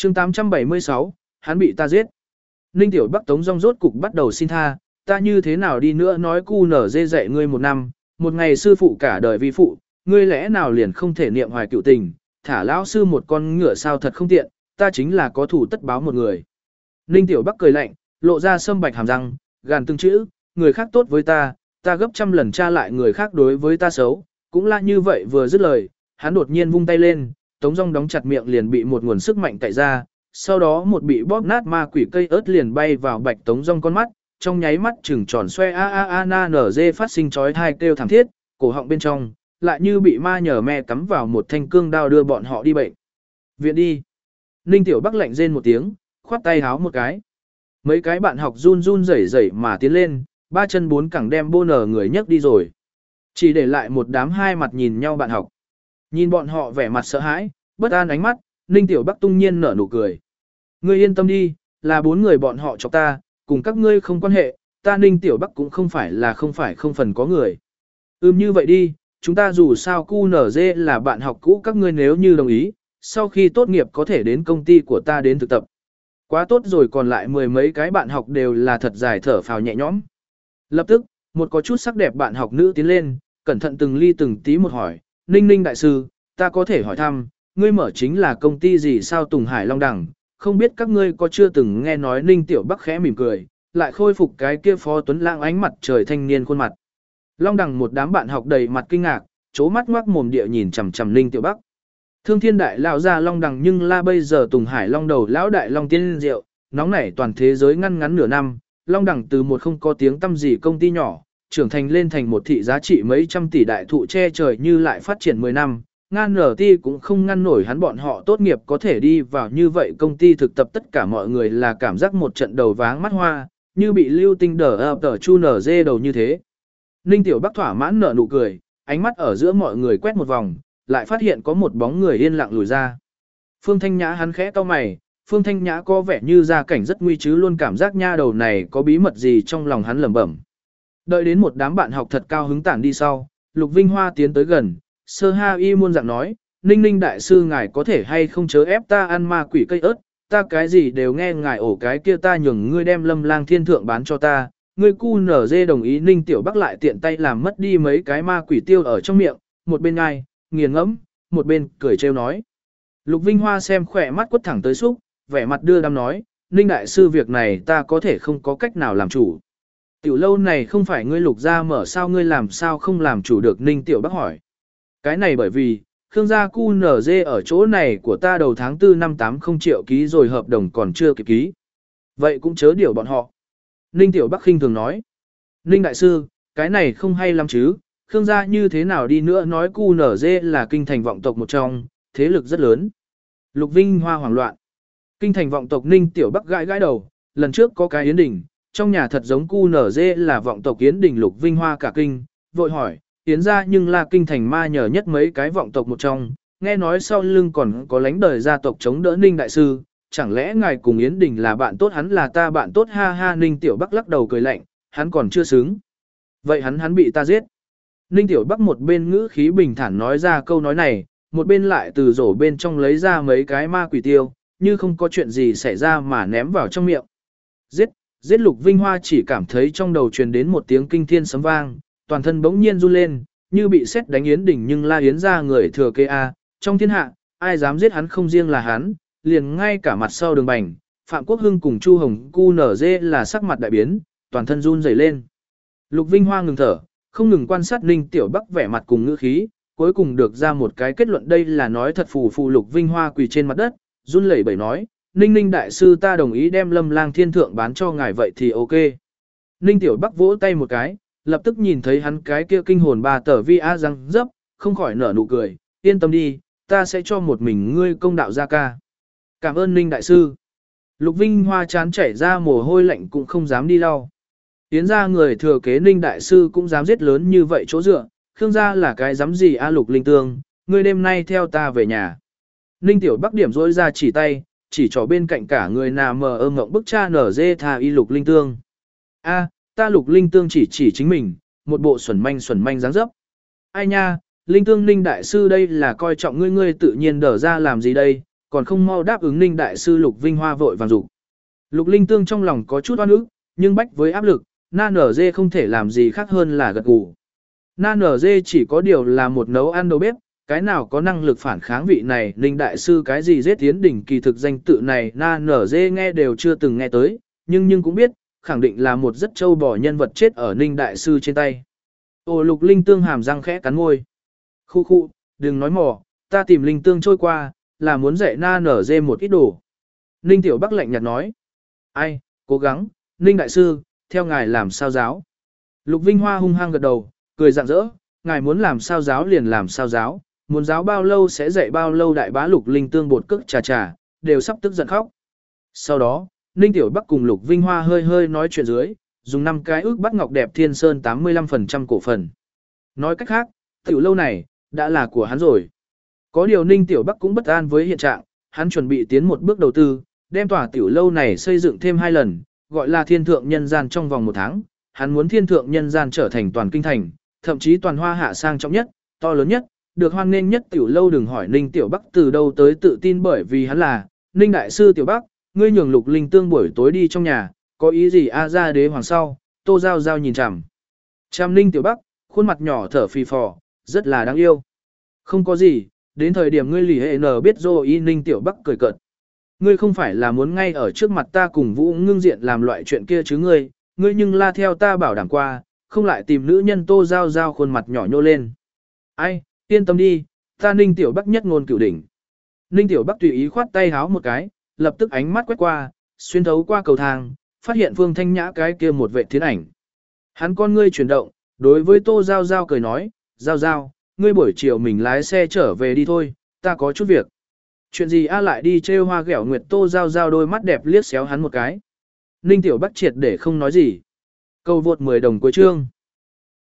chương 876, hắn bị ta giết. Ninh Tiểu Bắc Tống Dung rốt cục bắt đầu xin tha, ta như thế nào đi nữa nói cu nở dê dạy ngươi một năm, một ngày sư phụ cả đời vi phụ, ngươi lẽ nào liền không thể niệm hoài cựu tình, thả lão sư một con ngựa sao thật không tiện, ta chính là có thủ tất báo một người. Ninh Tiểu Bắc cười lạnh, lộ ra sâm bạch hàm răng, gàn từng chữ, người khác tốt với ta gấp trăm lần tra lại người khác đối với ta xấu, cũng là như vậy vừa dứt lời, hắn đột nhiên vung tay lên, Tống Dung đóng chặt miệng liền bị một nguồn sức mạnh cạy ra, sau đó một bị bóp nát ma quỷ cây ớt liền bay vào Bạch Tống Dung con mắt, trong nháy mắt trừng tròn xoe nở dê phát sinh chói tai kêu thảm thiết, cổ họng bên trong lại như bị ma nhờ me cắm vào một thanh cương đao đưa bọn họ đi bệnh viện đi. Ninh Tiểu Bắc lạnh rên một tiếng, khoát tay háo một cái. Mấy cái bạn học run run rẩy rẩy mà tiến lên, ba chân bốn cẳng đem bô nở người nhấc đi rồi. Chỉ để lại một đám hai mặt nhìn nhau bạn học. Nhìn bọn họ vẻ mặt sợ hãi, bất an ánh mắt, Ninh Tiểu Bắc tung nhiên nở nụ cười. Ngươi yên tâm đi, là 4 người bọn họ chọc ta, cùng các ngươi không quan hệ, ta Ninh Tiểu Bắc cũng không phải không phần có người. Như vậy đi, chúng ta dù sao QNZ là bạn học cũ các ngươi nếu như đồng ý, sau khi tốt nghiệp có thể đến công ty của ta đến thực tập. Quá tốt rồi, còn lại 10 mấy cái bạn học đều là thật dài thở phào nhẹ nhõm. Lập tức, một có chút sắc đẹp bạn học nữ tiến lên, cẩn thận từng ly từng tí một hỏi, Ninh Ninh đại sư, ta có thể hỏi thăm, ngươi mở chính là công ty gì sao Tùng Hải Long Đẳng, không biết các ngươi có chưa từng nghe nói. Ninh Tiểu Bắc khẽ mỉm cười, lại khôi phục cái kia Phó Tuấn Lãng ánh mặt trời thanh niên khuôn mặt. Long Đẳng một đám bạn học đầy mặt kinh ngạc, chố mắt ngoác mồm địa nhìn chằm chằm Ninh Tiểu Bắc. Thương Thiên Đại lão ra Long Đẳng nhưng là bây giờ Tùng Hải Long đầu lão đại Long Tiên Diệu, nóng nảy toàn thế giới ngăn ngắn nửa năm, Long Đẳng từ một không có tiếng tăm gì công ty nhỏ, trưởng thành lên thành một thị giá trị mấy trăm tỷ đại thụ che trời như lại phát triển 10 năm. Ngan nở ti cũng không ngăn nổi hắn bọn họ tốt nghiệp có thể đi vào như vậy công ty thực tập, tất cả mọi người là cảm giác một trận đầu váng mắt hoa, như bị lưu tinh đờ chu nở dê đầu như thế. Ninh Tiểu Bắc thỏa mãn nở nụ cười, ánh mắt ở giữa mọi người quét một vòng, lại phát hiện có một bóng người yên lặng lùi ra. Phương Thanh Nhã hắn khẽ cau mày, Phương Thanh Nhã có vẻ như gia cảnh rất nguy chứ luôn cảm giác nha đầu này có bí mật gì trong lòng hắn lẩm bẩm. Đợi đến một đám bạn học thật cao hứng tản đi sau, Lục Vinh Hoa tiến tới gần, sơ ha y muôn dạng nói, Ninh Ninh đại sư ngài có thể hay không chớ ép ta ăn ma quỷ cây ớt, ta cái gì đều nghe ngài ổ cái kia ta nhường ngươi đem Lâm Lang Thiên thượng bán cho ta, ngươi cu nở dê đồng ý. Ninh Tiểu Bắc lại tiện tay làm mất đi mấy cái ma quỷ tiêu ở trong miệng, một bên ngai, nghiền ngẫm, một bên cười trêu nói. Lục Vinh Hoa xem khỏe mắt quất thẳng tới xúc, vẻ mặt đưa đám nói, Ninh đại sư việc này ta có thể không có cách nào làm chủ. Tiểu lâu này không phải ngươi Lục gia mở sao ngươi làm sao không làm chủ được. Ninh Tiểu Bắc hỏi. Cái này bởi vì, Khương gia QNZ ở chỗ này của ta đầu tháng 4 năm 80 triệu ký rồi hợp đồng còn chưa kịp ký. Vậy cũng chớ điều bọn họ. Ninh Tiểu Bắc khinh thường nói. Ninh đại sư, cái này không hay lắm chứ, Khương gia như thế nào đi nữa nói QNZ là kinh thành vọng tộc một trong, thế lực rất lớn. Lục Vinh Hoa hoảng loạn. Kinh thành vọng tộc. Ninh Tiểu Bắc gãi gãi đầu, lần trước có cái Yến Đình, trong nhà thật giống QNZ là vọng tộc Yến Đình. Lục Vinh Hoa cả kinh, vội hỏi, Yến gia nhưng là kinh thành ma nhờ nhất mấy cái vọng tộc một trong, nghe nói sau lưng còn có lãnh đời gia tộc chống đỡ. Ninh đại sư, chẳng lẽ ngài cùng Yến Đình là bạn tốt? Hắn là ta bạn tốt ha ha. Ninh Tiểu Bắc lắc đầu cười lạnh, hắn còn chưa xứng. Vậy hắn bị ta giết. Ninh Tiểu Bắc một bên ngữ khí bình thản nói ra câu nói này, một bên lại từ rổ bên trong lấy ra mấy cái ma quỷ tiêu, như không có chuyện gì xảy ra mà ném vào trong miệng. Giết. Lục Vinh Hoa chỉ cảm thấy trong đầu truyền đến một tiếng kinh thiên sấm vang, toàn thân bỗng nhiên run lên, như bị sét đánh. Yến Đình nhưng la Yến ra người thừa kế a, trong thiên hạ, ai dám giết hắn? Không riêng là hắn, liền ngay cả mặt sau Đường Bành, Phạm Quốc Hưng cùng Chu Hồng QNZ là sắc mặt đại biến, toàn thân run rẩy lên. Lục Vinh Hoa ngừng thở, không ngừng quan sát Ninh Tiểu Bắc vẻ mặt cùng ngữ khí, cuối cùng được ra một cái kết luận đây là nói thật. Phù Lục Vinh Hoa quỳ trên mặt đất, run lẩy bẩy nói, Ninh Ninh đại sư ta đồng ý đem Lâm Lang Thiên thượng bán cho ngài vậy thì ok. Ninh Tiểu Bắc vỗ tay một cái, lập tức nhìn thấy hắn cái kia kinh hồn ba tờ vi a răng dấp, không khỏi nở nụ cười, yên tâm đi, ta sẽ cho một mình ngươi công đạo gia ca. Cảm ơn Ninh đại sư. Lục Vinh Hoa chán chảy ra mồ hôi lạnh cũng không dám đi lau. Yến ra người thừa kế Ninh đại sư cũng dám giết lớn như vậy chỗ dựa, Khương gia là cái dám gì a? Lục Linh Tương, ngươi đêm nay theo ta về nhà. Ninh Tiểu Bắc điểm rỗi ra chỉ tay, chỉ trỏ bên cạnh cả người nào mờ ơ ngộng bức cha nở dê tha y Lục Linh Tương. A, ta Lục Linh Tương chỉ chính mình, một bộ xuẩn manh dáng dấp. Ai nha, Linh Tương Ninh đại sư đây là coi trọng ngươi tự nhiên đở ra làm gì đây, còn không mau đáp ứng Ninh đại sư Lục Vinh Hoa vội vàng dục. Lục Linh Tương trong lòng có chút oan ức, nhưng bách với áp lực, Na Nở Dê không thể làm gì khác hơn là gật gù. Na Nở Dê chỉ có điều là một nấu ăn đầu bếp, cái nào có năng lực phản kháng vị này, Ninh đại sư cái gì giết tiến đỉnh kỳ thực danh tự này Na Nở Dê nghe đều chưa từng nghe tới, nhưng cũng biết, khẳng định là một rất trâu bò nhân vật chết ở Ninh đại sư trên tay. Ồ, Lục Linh Tương hàm răng khẽ cắn môi. Khu khu, đừng nói mò, ta tìm Linh Tương trôi qua, là muốn dạy Na Nở Dê một ít đồ. Ninh Tiểu Bắc lạnh nhạt nói. Ai, cố gắng, Ninh đại sư, theo ngài làm sao giáo. Lục Vinh Hoa hung hăng gật đầu, cười rạng rỡ, ngài muốn làm sao giáo liền làm sao giáo, muốn giáo bao lâu sẽ dạy bao lâu. Đại bá Lục Linh Tương bột cức trà đều sắp tức giận khóc. Sau đó, Ninh Tiểu Bắc cùng Lục Vinh Hoa hơi hơi nói chuyện dưới, dùng 5 cái ước bắt Ngọc Đẹp Thiên Sơn 85% cổ phần. Nói cách khác, tiểu lâu này, đã là của hắn rồi. Có điều Ninh Tiểu Bắc cũng bất an với hiện trạng, hắn chuẩn bị tiến một bước đầu tư, đem tòa tiểu lâu này xây dựng thêm 2 lần, gọi là Thiên Thượng Nhân Gian trong vòng 1 tháng. Hắn muốn Thiên Thượng Nhân Gian trở thành toàn kinh thành, thậm chí toàn Hoa Hạ sang trọng nhất, to lớn nhất, được hoan nghênh nhất tiểu lâu. Đừng hỏi Ninh Tiểu Bắc từ đâu tới tự tin, bởi vì hắn là Ninh đại sư Tiểu Bắc. Ngươi nhường Lục Linh Tương buổi tối đi trong nhà, có ý gì a? Ra đế hoàng sau, Tô Giao Giao nhìn chằm Ninh Tiểu Bắc, khuôn mặt nhỏ thở phì phò, rất là đáng yêu. Không có gì, đến thời điểm ngươi lì hệ nở biết rồi. Y Ninh Tiểu Bắc cười cợt. Ngươi không phải là muốn ngay ở trước mặt ta cùng Vũ Ngưng Diện làm loại chuyện kia chứ? Ngươi nhưng la theo ta bảo đảm qua, không lại tìm nữ nhân. Tô Giao Giao khuôn mặt nhỏ nhô lên. Ai, yên tâm đi, ta Ninh Tiểu Bắc nhất ngôn cửu đỉnh. Ninh Tiểu Bắc tùy ý khoát tay háo một cái, lập tức ánh mắt quét qua, xuyên thấu qua cầu thang, phát hiện Phương Thanh Nhã cái kia một vệ thiên ảnh. Hắn con ngươi chuyển động, đối với Tô Giao Giao cười nói, Giao Giao, ngươi buổi chiều mình lái xe trở về đi thôi, ta có chút việc. Chuyện gì a? Lại đi trêu hoa ghẹo nguyệt. Tô Giao Giao đôi mắt đẹp liếc xéo hắn một cái. Ninh Tiểu Bắc triệt để không nói gì. Câu vượt 10 đồng cuối chương.